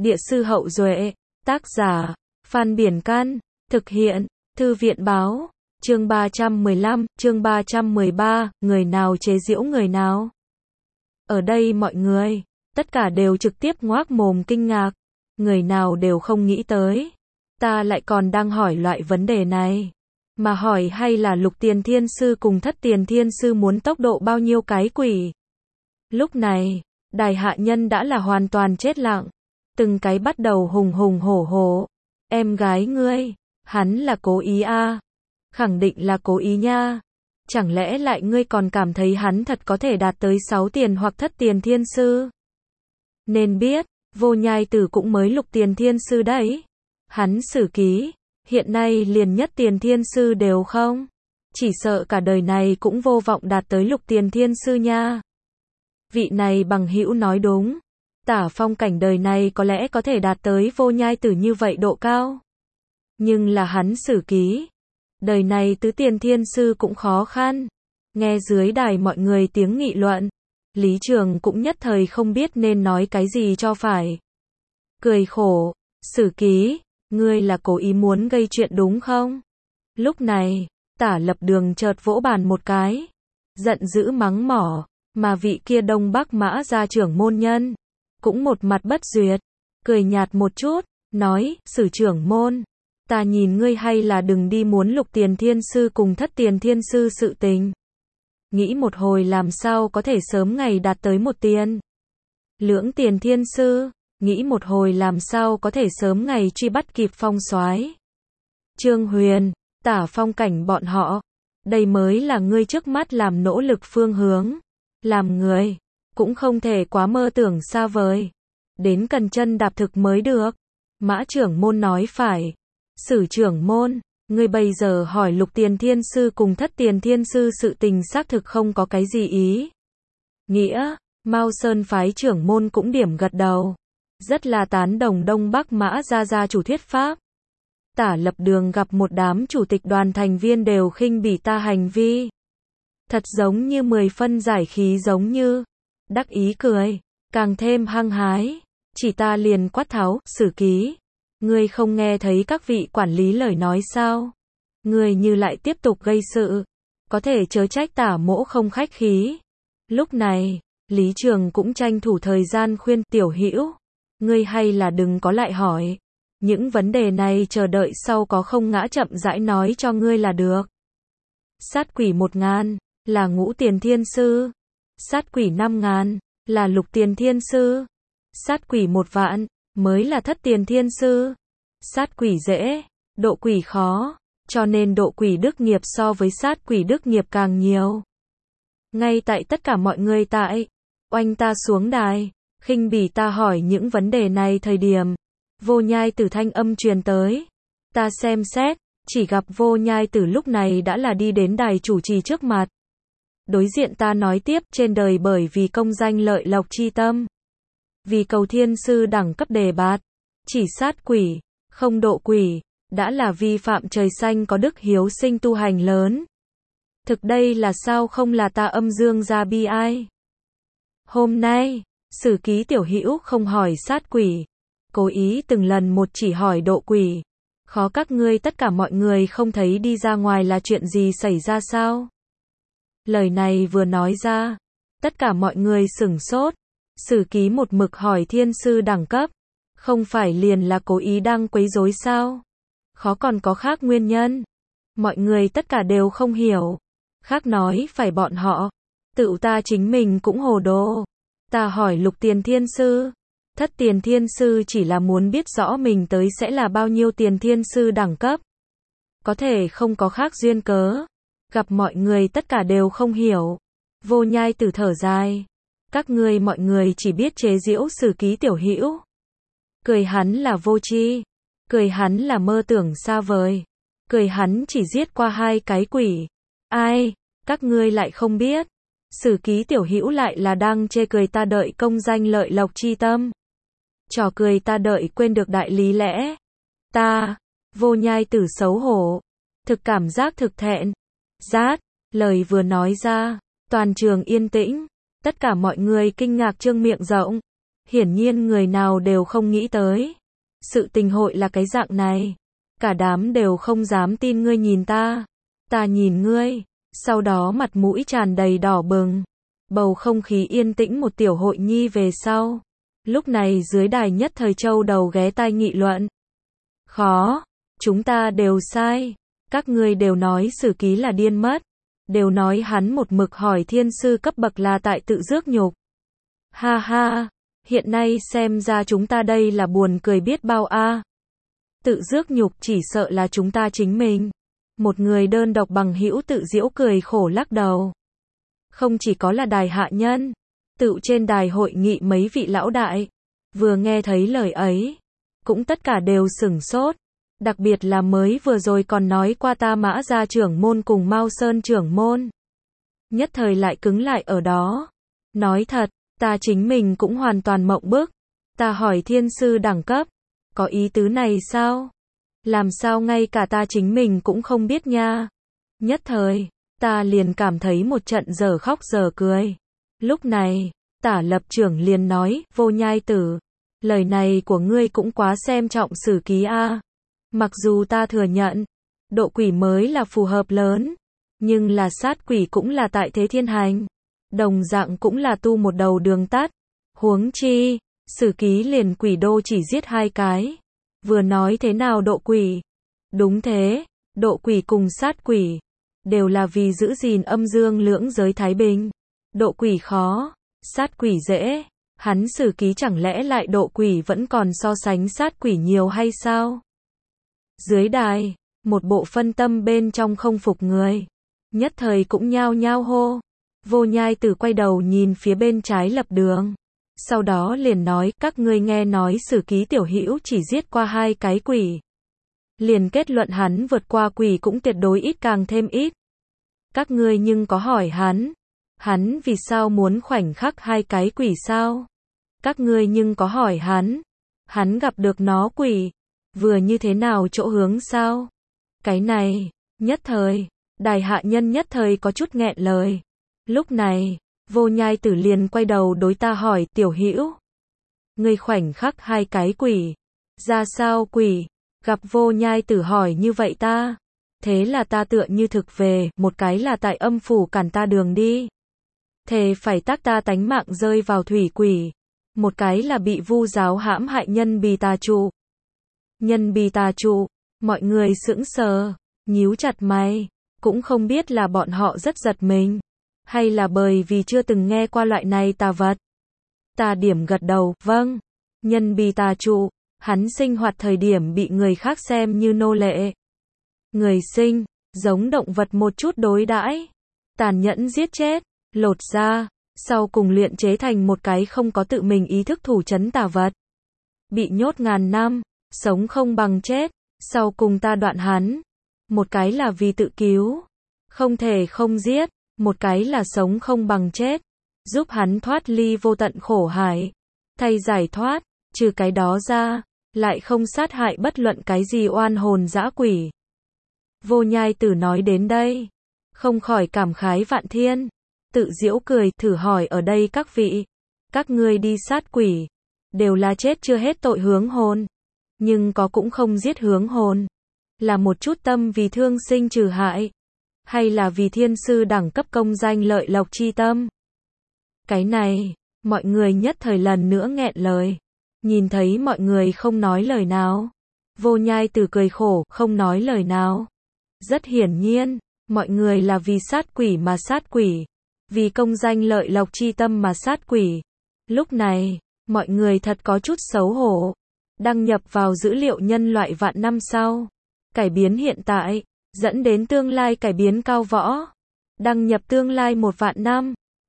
Địa sư Hậu Duệ, tác giả, Phan Biển Can, thực hiện, Thư viện Báo, chương 315, chương 313, người nào chế giễu người nào. Ở đây mọi người, tất cả đều trực tiếp ngoác mồm kinh ngạc, người nào đều không nghĩ tới. Ta lại còn đang hỏi loại vấn đề này. Mà hỏi hay là Lục Tiền Thiên Sư cùng Thất Tiền Thiên Sư muốn tốc độ bao nhiêu cái quỷ. Lúc này, đài hạ nhân đã là hoàn toàn chết lặng. Từng cái bắt đầu hùng hùng hổ hổ. Em gái ngươi, hắn là cố ý à? Khẳng định là cố ý nha. Chẳng lẽ lại ngươi còn cảm thấy hắn thật có thể đạt tới 6 tiền hoặc Thất Tiền Thiên Sư? Nên biết, Vô Nhai Tử cũng mới Lục Tiền Thiên Sư đấy. Hắn Sử Ký, hiện nay liền Nhất Tiền Thiên Sư đều không. Chỉ sợ cả đời này cũng vô vọng đạt tới Lục Tiền Thiên Sư nha. Vị này bằng hữu nói đúng. Tả Phong Cảnh đời này có lẽ có thể đạt tới Vô Nhai Tử như vậy độ cao. Nhưng là hắn Sử Ký, đời này Tứ Tiền Thiên Sư cũng khó khăn. Nghe dưới đài mọi người tiếng nghị luận, Lý Trường cũng nhất thời không biết nên nói cái gì cho phải. Cười khổ, Sử Ký, ngươi là cố ý muốn gây chuyện đúng không? Lúc này, Tả Lập Đường chợt vỗ bàn một cái, giận dữ mắng mỏ, mà vị kia Đông Bắc Mã gia trưởng môn nhân, cũng một mặt bất duyệt, cười nhạt một chút, nói, Sử trưởng môn, ta nhìn ngươi hay là đừng đi muốn Lục Tiền Thiên Sư cùng Thất Tiền Thiên Sư sự tình. Nghĩ một hồi làm sao có thể sớm ngày đạt tới 1 tiền. Lưỡng Tiền Thiên Sư, nghĩ một hồi làm sao có thể sớm ngày truy bắt kịp Phong Soái. Trương Huyền, Tả Phong Cảnh bọn họ, đây mới là ngươi trước mắt làm nỗ lực phương hướng. Làm người, cũng không thể quá mơ tưởng xa vời. Đến cần chân đạp thực mới được. Mã trưởng môn nói phải. Sử trưởng môn, ngươi bây giờ hỏi Lục Tiền Thiên Sư cùng Thất Tiền Thiên Sư sự tình xác thực không có cái gì ý nghĩa. Mao Sơn phái trưởng môn cũng điểm gật đầu, rất là tán đồng Đông Bắc Mã gia chủ thuyết pháp. Tả Lập Đường gặp một đám chủ tịch đoàn thành viên đều khinh bỉ ta hành vi, thật giống như 10 phân giải khí giống như, đắc ý cười, càng thêm hăng hái, chỉ ta liền quát tháo, Sử Ký, ngươi không nghe thấy các vị quản lý lời nói sao? Ngươi như lại tiếp tục gây sự, có thể chớ trách Tả mỗ không khách khí. Lúc này, Lý Trường cũng tranh thủ thời gian khuyên, tiểu hữu, ngươi hay là đừng có lại hỏi. Những vấn đề này chờ đợi sau có không ngã chậm rãi nói cho ngươi là được. Sát quỷ 1000, là Ngũ Tiền Thiên Sư. Sát quỷ 5000, là Lục Tiền Thiên Sư. Sát quỷ 1.000.000, mới là Thất Tiền Thiên Sư. Sát quỷ dễ, độ quỷ khó, cho nên độ quỷ đức nghiệp so với sát quỷ đức nghiệp càng nhiều. Ngay tại tất cả mọi người tại, oanh ta xuống đài, khinh bỉ ta hỏi những vấn đề này thời điểm, Vô Nhai Tử thanh âm truyền tới. Ta xem xét, chỉ gặp Vô Nhai Tử lúc này đã là đi đến đài chủ trì trước mặt. Đối diện ta nói tiếp, trên đời bởi vì công danh lợi lộc chi tâm, vì cầu thiên sư đẳng cấp đề bạt, chỉ sát quỷ, không độ quỷ, đã là vi phạm trời xanh có đức hiếu sinh tu hành lớn. Thực đây là sao không là ta âm dương gia bi ai. Hôm nay, Sử Ký tiểu hữu không hỏi sát quỷ, cố ý từng lần một chỉ hỏi độ quỷ. Khó các ngươi tất cả mọi người không thấy đi ra ngoài là chuyện gì xảy ra sao? Lời này vừa nói ra, tất cả mọi người sửng sốt. Sử Ký một mực hỏi thiên sư đẳng cấp, không phải liền là cố ý đang quấy rối sao? Khó còn có khác nguyên nhân. Mọi người tất cả đều không hiểu. Khác nói phải bọn họ, tự ta chính mình cũng hồ đồ. Ta hỏi Lục Tiền Thiên Sư, Thất Tiền Thiên Sư chỉ là muốn biết rõ mình tới sẽ là bao nhiêu Tiền Thiên Sư đẳng cấp. Có thể không có khác duyên cớ. Gặp mọi người tất cả đều không hiểu. Vô Nhai Tử thở dài. Các ngươi mọi người chỉ biết chế giễu Sử Ký tiểu hữu. Cười hắn là vô tri. Cười hắn là mơ tưởng xa vời. Cười hắn chỉ giết qua 2 cái quỷ. Ai, các ngươi lại không biết. Sử Ký tiểu hữu lại là đang chê cười ta đợi công danh lợi lộc chi tâm. Trò cười ta đợi quên được đại lý lẽ. Ta, Vô Nhai Tử xấu hổ. Thực cảm giác thực thẹn. Rát, lời vừa nói ra, toàn trường yên tĩnh. Tất cả mọi người kinh ngạc trương miệng rộng. Hiển nhiên người nào đều không nghĩ tới. Sự tình hội là cái dạng này. Cả đám đều không dám tin ngươi nhìn ta. Ta nhìn ngươi. Sau đó mặt mũi tràn đầy đỏ bừng. Bầu không khí yên tĩnh một tiểu hội nhi về sau. Lúc này dưới đài nhất thời châu đầu ghé tai nghị luận. Khó. Chúng ta đều sai. Các ngươi đều nói Sử Ký là điên mất. Đều nói hắn một mực hỏi thiên sư cấp bậc là tại tự rước nhục. Ha ha. Hiện nay xem ra chúng ta đây là buồn cười biết bao a. Tự rước nhục chỉ sợ là chúng ta chính mình. Một người đơn độc bằng hữu tự giễu cười khổ lắc đầu. Không chỉ có là đài hạ nhân, tự trên đài hội nghị mấy vị lão đại, vừa nghe thấy lời ấy, cũng tất cả đều sửng sốt. Đặc biệt là mới vừa rồi còn nói qua ta Mã gia trưởng môn cùng Mao Sơn trưởng môn. Nhất thời lại cứng lại ở đó. Nói thật, ta chính mình cũng hoàn toàn mộng bức. Ta hỏi thiên sư đẳng cấp, có ý tứ này sao? Làm sao ngay cả ta chính mình cũng không biết nha. Nhất thời, ta liền cảm thấy một trận giờ khóc giờ cười. Lúc này, Tả Lập Trưởng liền nói, Vô Nhai Tử, lời này của ngươi cũng quá xem trọng Sử Ký a. Mặc dù ta thừa nhận, độ quỷ mới là phù hợp lớn, nhưng là sát quỷ cũng là tại thế thiên hành. Đồng dạng cũng là tu một đầu đường tắt. Huống chi, Sử Ký liền quỷ đô chỉ giết 2 cái. Vừa nói thế nào độ quỷ? Đúng thế, độ quỷ cùng sát quỷ đều là vì giữ gìn âm dương lưỡng giới thái bình. Độ quỷ khó, sát quỷ dễ. Hắn Sử Ký chẳng lẽ lại độ quỷ vẫn còn so sánh sát quỷ nhiều hay sao? Dưới đài, một bộ phân tâm bên trong không phục người, nhất thời cũng nhao nhao hô. Vô Nhai Tử quay đầu nhìn phía bên trái Lập Đường. Sau đó liền nói, các ngươi nghe nói Sử Ký tiểu hữu chỉ giết qua 2 cái quỷ. Liền kết luận hắn vượt qua quỷ cũng tuyệt đối ít càng thêm ít. Các ngươi nhưng có hỏi hắn vì sao muốn khoảnh khắc 2 cái quỷ sao? Các ngươi nhưng có hỏi hắn gặp được nó quỷ, vừa như thế nào chỗ hướng sao? Cái này, nhất thời, đài hạ nhân nhất thời có chút nghẹn lời. Lúc này, Vô Nhai Tử liền quay đầu đối ta hỏi, tiểu hữu, ngươi khoảnh khắc 2 cái quỷ, ra sao quỷ? Gặp Vô Nhai Tử hỏi như vậy ta, thế là ta tựa như thực về, một cái là tại âm phủ cản ta đường đi, thề phải tác ta tánh mạng rơi vào thủy quỷ, một cái là bị Vu giáo hãm hại nhân bì tà trụ. Nhân bì tà trụ, mọi người sững sờ, nhíu chặt mày, cũng không biết là bọn họ rất giật mình, hay là bởi vì chưa từng nghe qua loại này tà vật. Ta điểm gật đầu, vâng, nhân bì tà trụ, hắn sinh hoạt thời điểm bị người khác xem như nô lệ. Người sinh, giống động vật một chút đối đãi, tàn nhẫn giết chết, lột da, sau cùng luyện chế thành một cái không có tự mình ý thức thủ trấn tà vật. Bị nhốt ngàn năm, sống không bằng chết, sau cùng ta đoạn hắn. Một cái là vì tự cứu, không thể không giết, một cái là sống không bằng chết, giúp hắn thoát ly vô tận khổ hải, thay giải thoát, trừ cái đó ra, lại không sát hại bất luận cái gì oan hồn dã quỷ. Vô Nhai Tử nói đến đây, không khỏi cảm khái vạn thiên, tự giễu cười, thử hỏi ở đây các vị, các ngươi đi sát quỷ, đều là chết chưa hết tội hướng hồn, nhưng có cũng không giết hướng hồn, là một chút tâm vì thương sinh trừ hại, hay là vì thiên sư đẳng cấp công danh lợi lộc chi tâm? Cái này, mọi người nhất thời lần nữa nghẹn lời. Nhìn thấy mọi người không nói lời nào, Vô Nhai Tử cười khổ, không nói lời nào. Rất hiển nhiên, mọi người là vì sát quỷ mà sát quỷ, vì công danh lợi lộc chi tâm mà sát quỷ. Lúc này, mọi người thật có chút xấu hổ. Đăng nhập vào dữ liệu nhân loại vạn năm sau, cải biến hiện tại, dẫn đến tương lai cải biến cao võ. Đăng nhập tương lai 1 vạn năm.